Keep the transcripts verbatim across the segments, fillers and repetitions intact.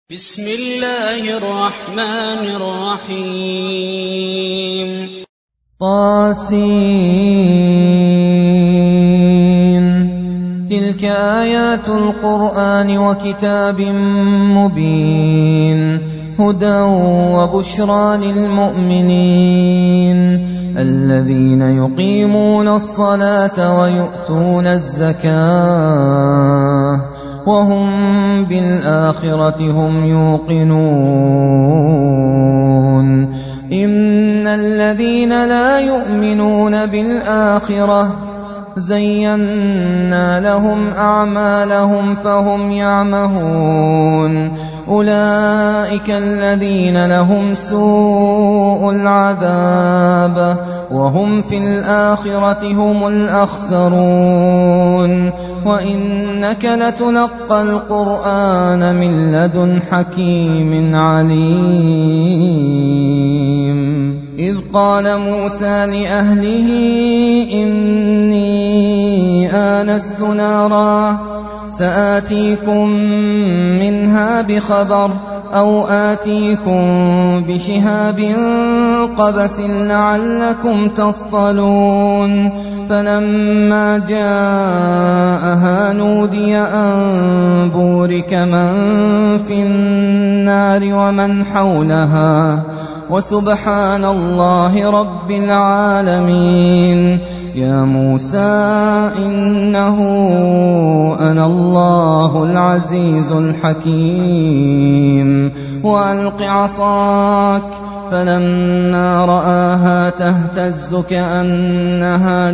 بسم الله الرحمن الرحيم طاسين تلك آيات القرآن وكتاب مبين هدى وبشرى للمؤمنين الذين يقيمون الصلاة ويؤتون الزكاة وهم بالآخرة هم يوقنون إن الذين لا يؤمنون بالآخرة زينا لهم أعمالهم فهم يعمهون أولئك الذين لهم سوء العذاب وهم في الآخرة هم الأخسرون وإنك لتلقى القرآن من لدن حكيم عليم إذ قال موسى لأهله إني آنست نارا سآتيكم منها بخبر أو آتيكم بشهاب قبس لعلكم تصطلون فلما جاءها نودي أن بورك من في النار ومن حولها وسبحان الله رب العالمين يا موسى إنه أنا الله العزيز الحكيم وألق عصاك فلما رآها تهتز كأنها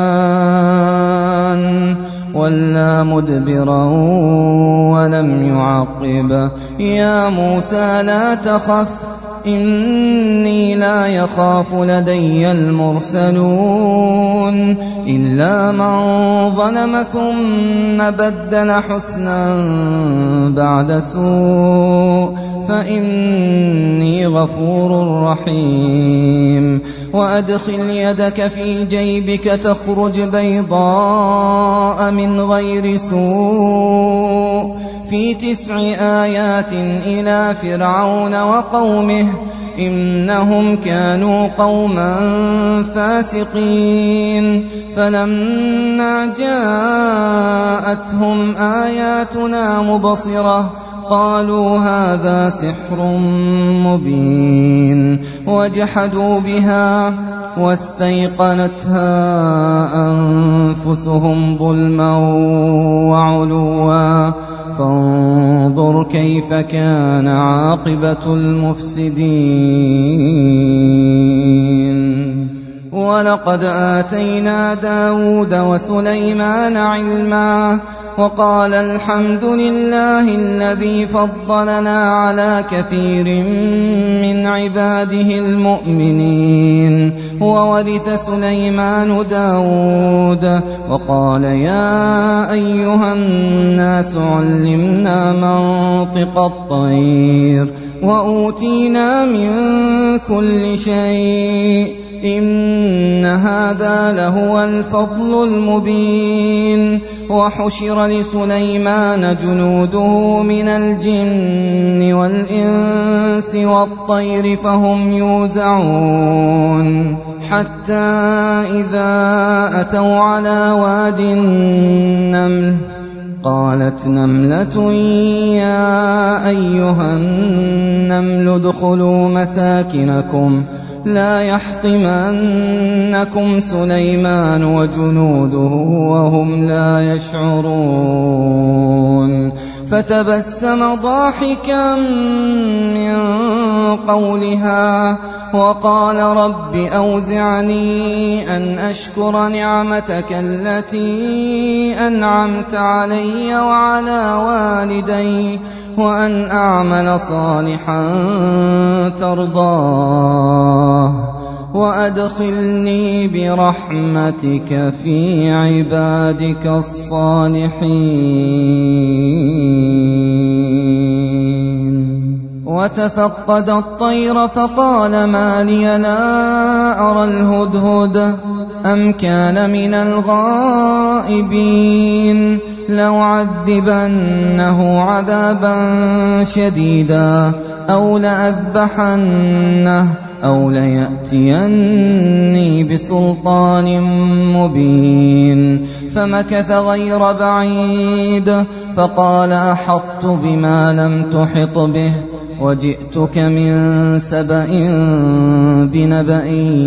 جان ولا مدبرا ولم يعقب يا موسى لا تخف إني لا يخاف لدي المرسلون إلا من ظلم ثم بدل حسنا بعد سوء فإني غفور رحيم وأدخل يدك في جيبك تخرج بيضاء من غير سوء في تسع آيات إلى فرعون وقومه إنهم كانوا قوما فاسقين فلما جاءتهم آياتنا مبصرة قالوا هذا سحر مبين وجحدوا بها واستيقنتها أنفسهم ظلما وعلوا فانظر كيف كان عاقبة المفسدين ولقد آتينا داود وسليمان علما وقال الحمد لله الذي فضلنا على كثير من عباده المؤمنين وورث سليمان داود وقال يا أيها الناس علمنا منطق الطير وأوتينا من كل شيء إن هذا لهو الفضل المبين وحشر لسليمان جنوده من الجن والإنس والطير فهم يوزعون حتى إذا أتوا على واد النمل قالت نملة يا أيها النمل ادخلوا مساكنكم لا يحطمنكم سليمان وجنوده وهم لا يشعرون فتبسم ضاحكا من قولها وقال رب أوزعني أن أشكر نعمتك التي أنعمت علي وعلى والدي وأن أعمل صالحا ترضاه وأدخلني برحمتك في عبادك الصالحين وتفقد الطير فقال ما لي لا أرى الهدهد أم كان من الغائبين لأعذبنه عذابا شديدا أو لأذبحنه أو ليأتيني بسلطان مبين. فمكث غير بعيد فقال أحطت بما لم تحط به وجئتك من سبأ بنبأ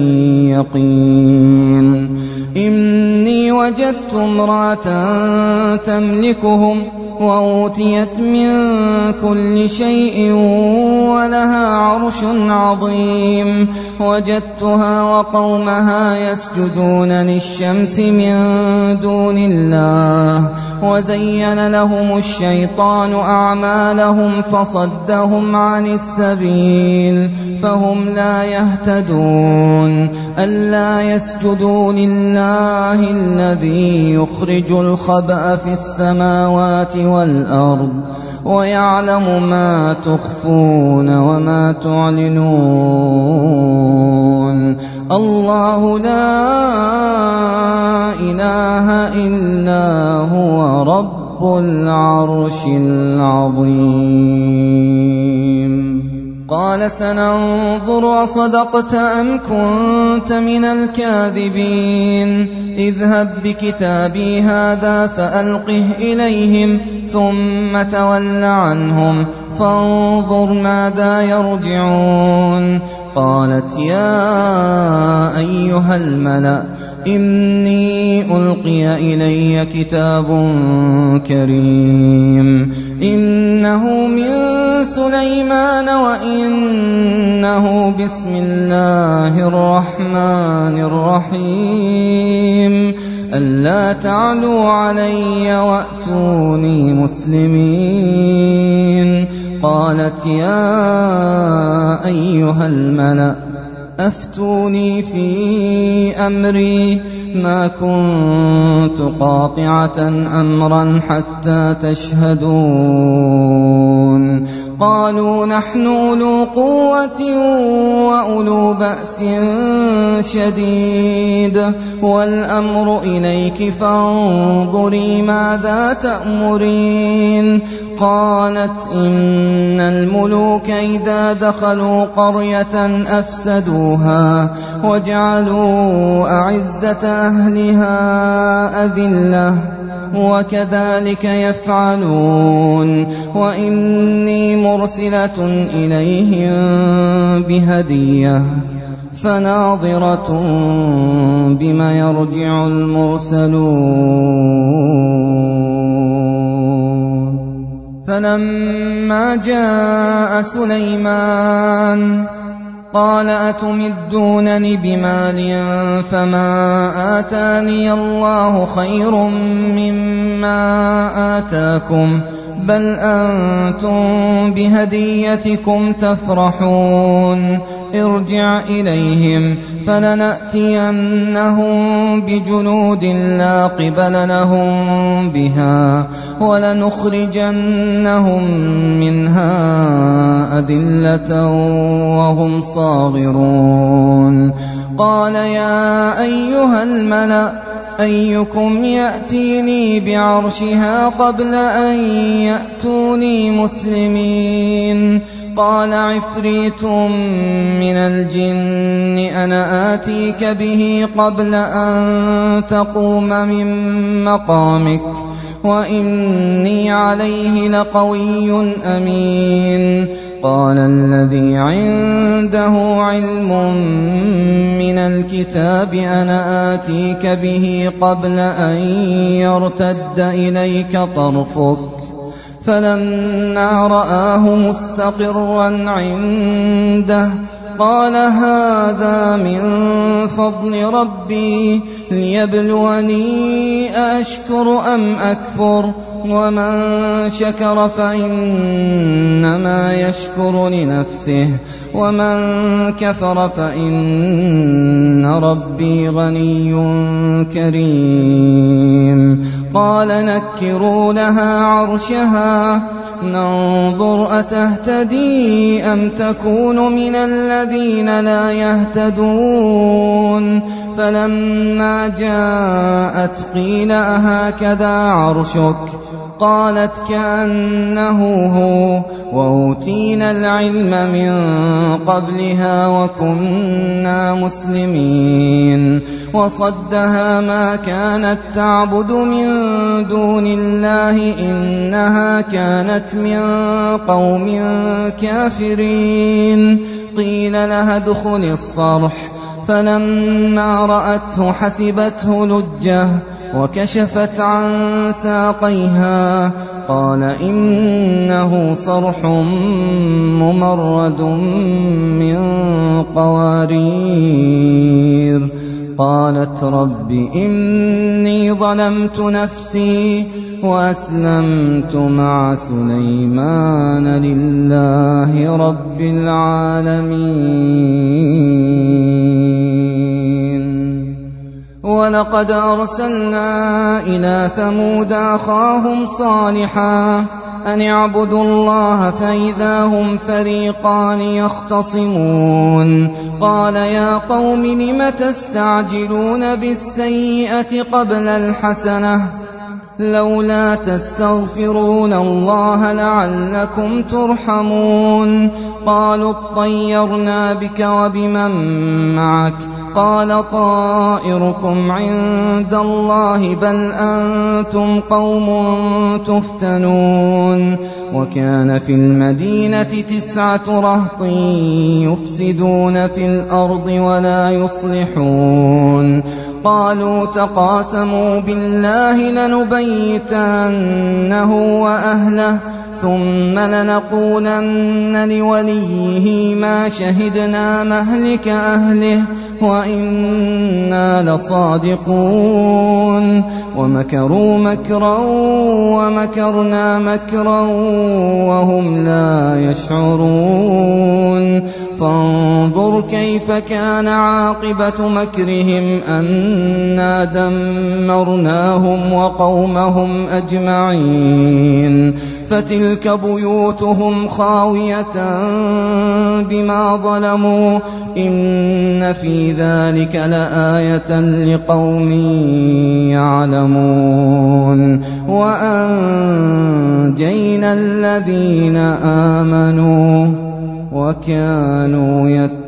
يقين. إني وجدت امرأة تملكهم وأوتيت من كل شيء ولها عرش عظيم. وجدتها وقومها يسجدون للشمس من دون الله وزين لهم الشيطان أعمالهم فصدهم عن السبيل فهم لا يهتدون. ألا يسجدوا لله الذي يخرج الخبأ في السماوات والأرض ويعلم ما تخفون وما تعلنون. الله لا إله إلا هو رب العرش العظيم. قال سننظر أصدقت أم كنت من الكاذبين. اذهب بكتابي هذا فألقه إليهم ثم تول عنهم فانظر ماذا يرجعون. قالت يا أيها الملأ إني ألقي إلي كتاب كريم إنه من سليمان وإنه بسم الله الرحمن الرحيم. ألا تعلوا علي وأتوني مسلمين. قالت يا أيها الملأ أفتوني في أمري ما كنت قاطعة أمرا حتى تشهدون. قالوا نحن أولو قوة وأولو بأس شديد والأمر إليك فانظري ماذا تأمرين. قالت إن الملوك إذا دخلوا قرية أفسدوها وجعلوا أعزة أهلها أذلة وكذلك يفعلون. وإني مرسلة إليهم بهدية فناظرة بما يرجع المرسلون. فلما جاء سليمان قال أتمدونني بمال فما آتاني الله خير مما آتاكم بل أنتم بهديتكم تفرحون. ارجع إليهم فلنأتينهم بجنود لا قبل لهم بها ولنخرجنهم منها أذلة وهم صاغرون. قال يا أيها الملأ أيكم يأتيني بعرشها قبل أن يأتوني مسلمين. قال عفريت من الجن أنا آتيك به قبل أن تقوم من مقامك وإني عليه لقوي أمين. قال الذي عنده علم من الكتاب أنا آتيك به قبل أن يرتد إليك طرفك. فلما رآه مستقرا عنده قال هذا من فضل ربي ليبلوني أأشكر أم أكفر ومن شكر فإنما يشكر لنفسه ومن كفر فإن ربي غني كريم. قال نكروا لها عرشها ننظر أتهتدي أم تكون من الذين لا يهتدون فلما جاءت قيل أهكذا عرشك قالت كأنه هو وأوتينا العلم من قبلها وكنا مسلمين وصدها ما كانت تعبد من دون الله إنها كانت من قوم كافرين قيل لها ادخل الصرح فلما رأته حسبته لجة وكشفت عن ساقيها قال إنه صرح ممرد من قوارير قالت رب إني ظلمت نفسي وأسلمت مع سليمان لله رب العالمين ولقد أرسلنا إلى ثمود أخاهم صالحا أن اعبدوا الله فإذا هم فريقان يختصمون قال يا قوم لم تستعجلون بالسيئة قبل الحسنة لولا تستغفرون الله لعلكم ترحمون قالوا اطيرنا بك وبمن معك قال طائركم عند الله بل أنتم قوم تفتنون وكان في المدينة تسعة رهط يفسدون في الأرض ولا يصلحون قالوا تقاسموا بالله لنبيتنه وأهله ثم لنقولن لوليه ما شهدنا مهلك أهله وإنا لصادقون ومكروا مكرا ومكرنا مكرا وهم لا يشعرون فانظر كيف كان عاقبة مكرهم أنا دمرناهم وقومهم أجمعين فتلك بيوتهم خاوية بما ظلموا إن في ذلك لآية لقوم يعلمون وأنجينا الذين آمنوا وكانوا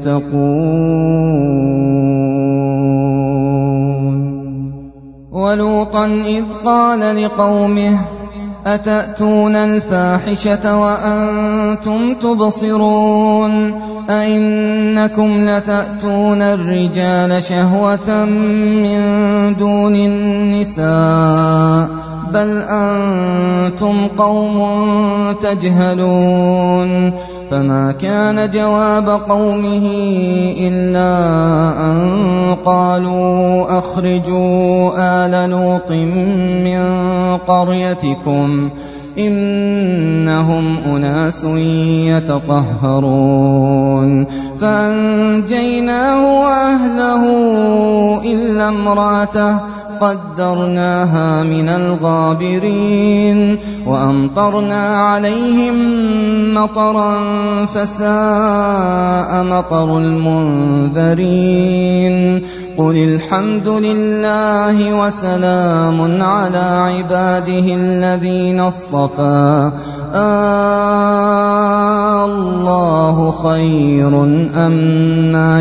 يتقون ولوطا إذ قال لقومه أتأتون الفاحشة وأنتم تبصرون أئنكم لتأتون الرجال شهوة من دون النساء بل أنتم قوم تجهلون فما كان جواب قومه إلا أن قالوا أخرجوا آل لوط من قريتكم إنهم أناس يتطهرون فأنجيناه وأهله إلا امرأته قدرناها من الغابرين وأمطرنا عليهم مطرا فساء مطر المنذرين قل الحمد لله وسلام على عباده الذين اصطفى آه الله خير أما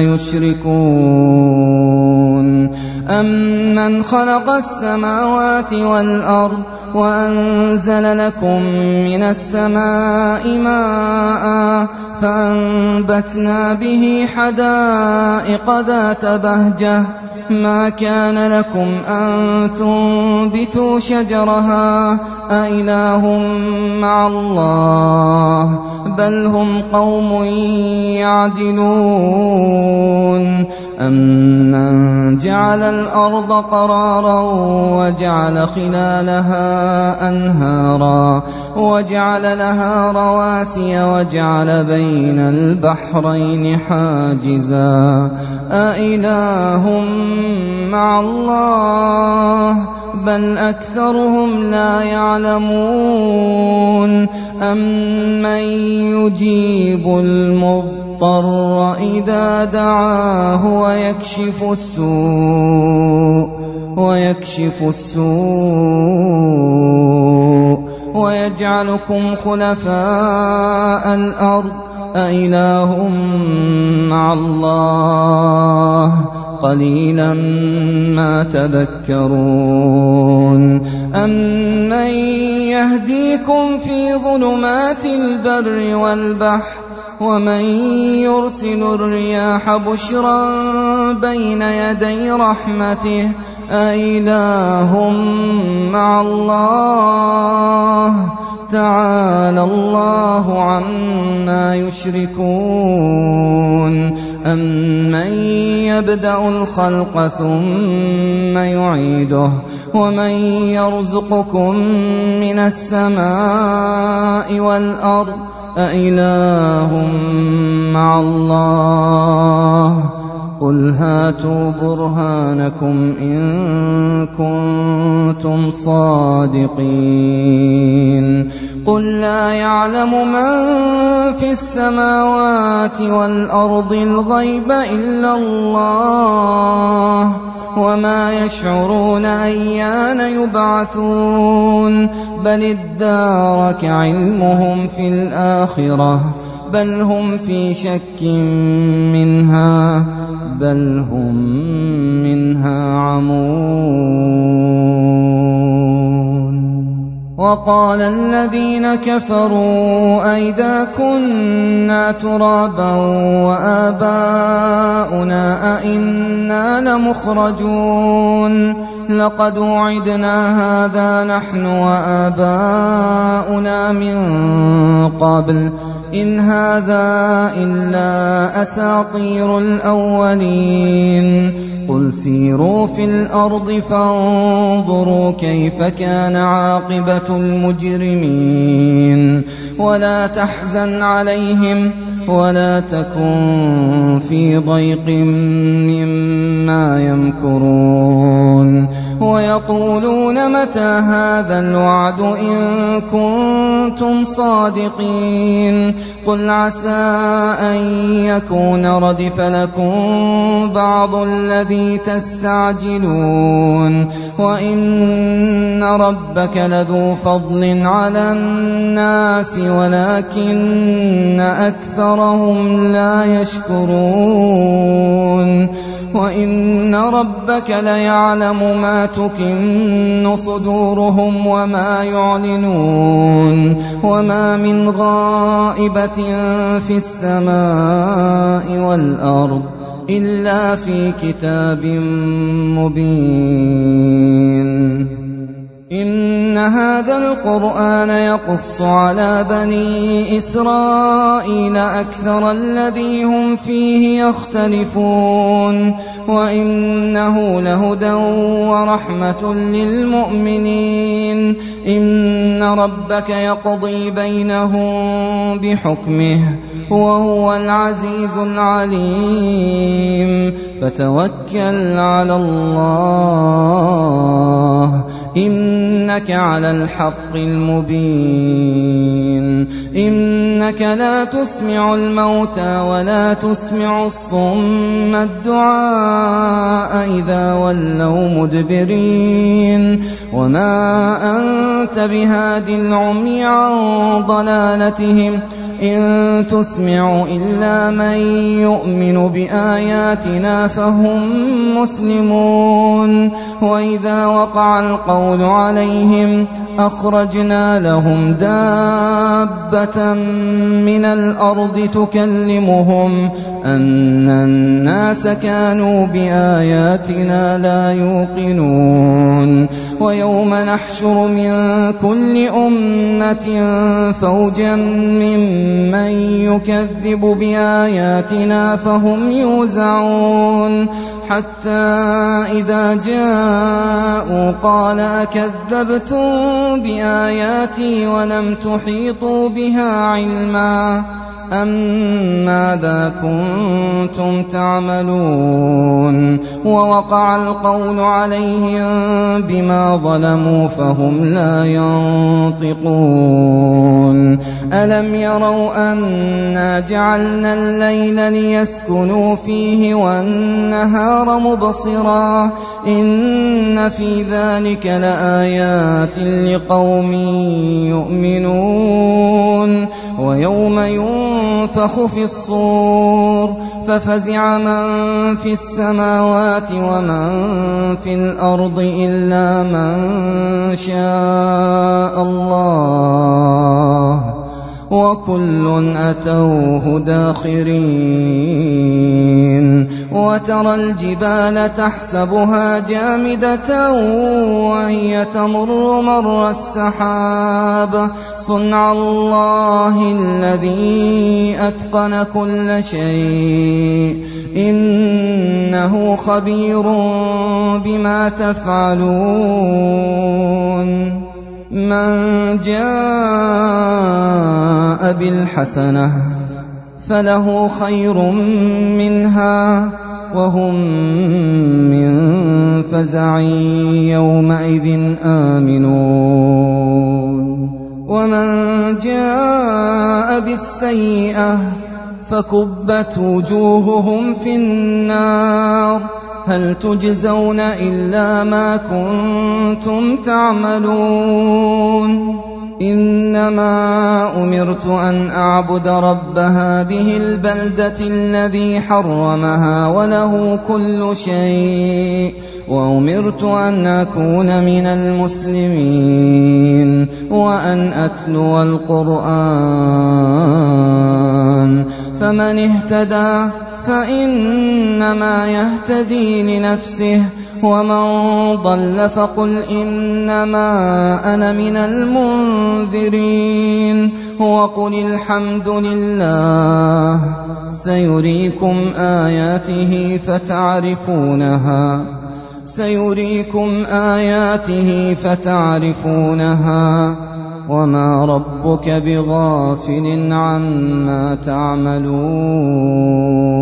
يشركون أمن خلق السماوات والأرض وأنزل لكم من السماء ماء فأنبتنا به حدائق ذات بهجة ما كان لكم أن تنبتوا شجرها أإله مع الله بل هم قوم يعدلون أمن جعل الأرض قرارا وجعل خلالها أنهارا وجعل لها رواسي وجعل بين البحرين حاجزا أإله مع الله بل أكثرهم لا يعلمون أَمَّن يُجِيبُ الْمُضْطَرَّ إِذَا دَعَاهُ وَيَكْشِفُ السُّوءَ وَيَكْشِفُ السُّوءَ وَيَجْعَلُكُمْ خُلَفَاءَ الْأَرْضِ أَإِلَٰهٌ مَّعَ اللَّهِ قَلِيلًا مَّا تَذَكَّرُونَ أَمَّن يَهْدِيكُمْ فِي ظُلُمَاتِ الْبَرِّ وَالْبَحْرِ وَمَن يُرْسِلُ الرِّيَاحَ بُشْرًا بَيْنَ يَدَيْ رَحْمَتِهِ أَإِلَٰهٌ مَّعَ اللَّهِ تَعَالَى اللَّهُ عَمَّا يُشْرِكُونَ أَمَّن يَبْدَأُ الْخَلْقَ ثُمَّ يُعِيدُهُ وَمَن يَرْزُقُكُم مِّنَ السَّمَاءِ وَالْأَرْضِ أَإِلَٰهٌ مَّعَ اللَّهِ قُلْ هَاتُوا بُرْهَانَكُمْ إِن كُنتُمْ صَادِقِينَ قُل لَّا يَعْلَمُ مَن فِي السَّمَاوَاتِ وَالْأَرْضِ الْغَيْبَ إِلَّا اللَّهُ وَمَا يَشْعُرُونَ أَيَّانَ يُبْعَثُونَ بَلِ ادَّارَكَ عِلْمُهُمْ فِي الْآخِرَةِ بَلْ هُمْ فِي شَكٍّ مِّنْهَا بَلْ هُمْ مِنْهَا عَمُونَ وَقَالَ الَّذِينَ كَفَرُوا أَإِذَا كُنَّا تُرَابًا وَآبَاؤُنَا أَإِنَّا لَمُخْرَجُونَ لَقَدْ وُعِدْنَا هَٰذَا نَحْنُ وَآبَاؤُنَا مِن قَبْلُ إِنْ هَٰذَا إِلَّا أَسَاطِيرُ الْأَوَّلِينَ قُلْ سِيرُوا فِي الْأَرْضِ فَانظُرُوا كَيْفَ كَانَ عَاقِبَةُ الْمُجْرِمِينَ وَلَا تَحْزَنْ عَلَيْهِمْ وَلَا تَكُن فِي ضَيْقٍ مِّمَّا يَمْكُرُونَ وَيَقُولُونَ مَتَىٰ هَٰذَا الْوَعْدُ إِن كُنتُمْ صَادِقِينَ قُلْ عَسَىٰ أَن يَكُونَ رَدِفَ لَكُم بَعْضُ الَّذِي تَسْتَعْجِلُونَ وَإِنَّ رَبَّكَ لَذُو فَضْلٍ عَلَى النَّاسِ وَلَٰكِنَّ أَكْثَرَهُمْ لَا يَشْكُرُونَ وَإِنَّ رَبَّكَ لَيَعْلَمُ مَا تُكِنُّ صُدُورُهُمْ وَمَا يُعْلِنُونَ وَمَا مِنْ غَائِبَةٍ فِي السَّمَاءِ وَالْأَرْضِ إِلَّا فِي كِتَابٍ مُّبِينٍ إِنَّ هَٰذَا الْقُرْآنَ يَقُصُّ عَلَىٰ بَنِي إِسْرَائِيلَ أَكْثَرَ الَّذِي هُمْ فِيهِ يَخْتَلِفُونَ وَإِنَّهُ لَهُدًى وَرَحْمَةٌ لِّلْمُؤْمِنِينَ إِنَّ رَبَّكَ يَقْضِي بَيْنَهُم بِحُكْمِهِ وَهُوَ الْعَزِيزُ الْعَلِيمُ فَتَوَكَّلْ عَلَى اللَّهِ إِنَّكَ عَلَى الْحَقِّ الْمُبِينِ إِنَّكَ لَا تُسْمِعُ الْمَوْتَىٰ وَلَا تُسْمِعُ الصُّمَّ الدُّعَاءَ إِذَا وَلَّوْا مُدْبِرِينَ وَمَا أَنتَ بِهَادِ الْعُمْيِ عَن ضَلَالَتِهِمْ إِن تُسْمِعُ إِلَّا مَن يُؤْمِنُ بِآيَاتِنَا فَهُم مُّسْلِمُونَ وَإِذَا وَقَعَ الْقَوْلُ عَلَيْهِمْ أَخْرَجْنَا لَهُمْ دَابَّةً مِّنَ الْأَرْضِ تُكَلِّمُهُمْ أَنَّ النَّاسَ كَانُوا بِآيَاتِنَا لَا يُوقِنُونَ وَيَوْمَ نَحْشُرُ مِن كُلِّ أُمَّةٍ فَوْجًا مِّمَّن يُكَذِّبُ بِآيَاتِنَا فَهُمْ يُوزَعُونَ حَتَّىٰ إِذَا جَاءُوا قَالَ أَكَذَّبْتُم بِآيَاتِي وَلَمْ تُحِيطُوا بِهَا عِلْمًا أم ماذا كنتم تعملون ووقع القول عليهم بما ظلموا فهم لا ينطقون ألم يروا أنا جعلنا الليل ليسكنوا فيه والنهار مبصرا إن في ذلك لآيات لقوم يؤمنون ويوم ينفخ في الصور ففزع من في السماوات ومن في الأرض إلا من شاء الله وكل أتوه داخرين وترى الجبال تحسبها جامدة وهي تمر مر السحاب صنع الله الذي أتقن كل شيء إنه خبير بما تفعلون من جاء بالحسنة فله خير منها وهم من فزع يومئذ آمنون ومن جاء بالسيئة فكبت وجوههم في النار هل تجزون إلا ما كنتم تعملون إنما أمرت أن أعبد رب هذه البلدة الذي حرمها وله كل شيء وأمرت أن أكون من المسلمين وأن أتلو القرآن فمن اهتدى فإنما يهتدي لنفسه ومن ضل فقل إنما أنا من المنذرين وقل الحمد لله سيريكم آياته فتعرفونها سيريكم آياته فتعرفونها وما ربك بغافل عما تعملون